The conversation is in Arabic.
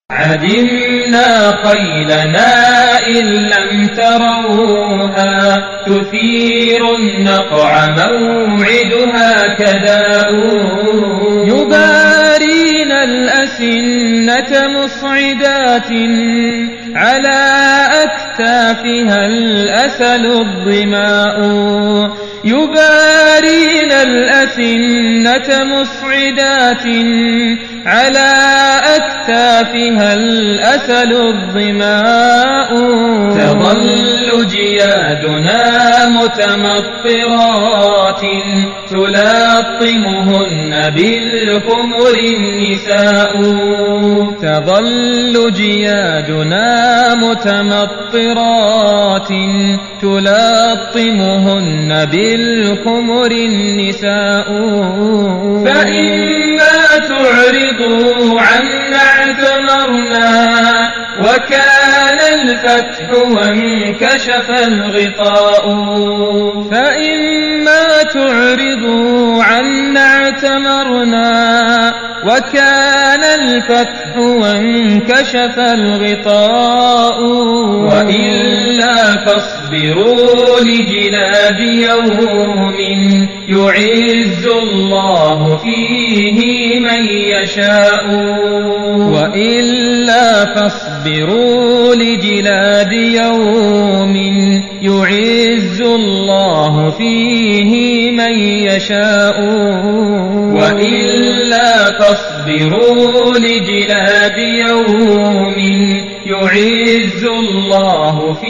عدمنا خيلنا إن لم تروها تثير النقع موعدها كداء يبارين الأسنة مصعدات على أكتافها الأسل الظماء يبارين الأسنة مصعدات على أكتافها الأسل الظماء تظل جيادنا متمطرات تلاطمهن بالخمر النساء تظل جيادنا متمطرات تلاطمهن بالخمر النساء فإما تعرضوا عنا اعتمرنا وكان الفتح وانكشف الغطاء فإما تعرضوا عنا اعتمرنا وكان الفتح وانكشف الغطاء وإلا فاصبروا لجلاد يوم يعز الله فيه من يشاء وإلا فاصبروا لجلاد يوم يعز الله فيه من يشاء وإلا فاصبروا لجلاد يوم يعز الله فيه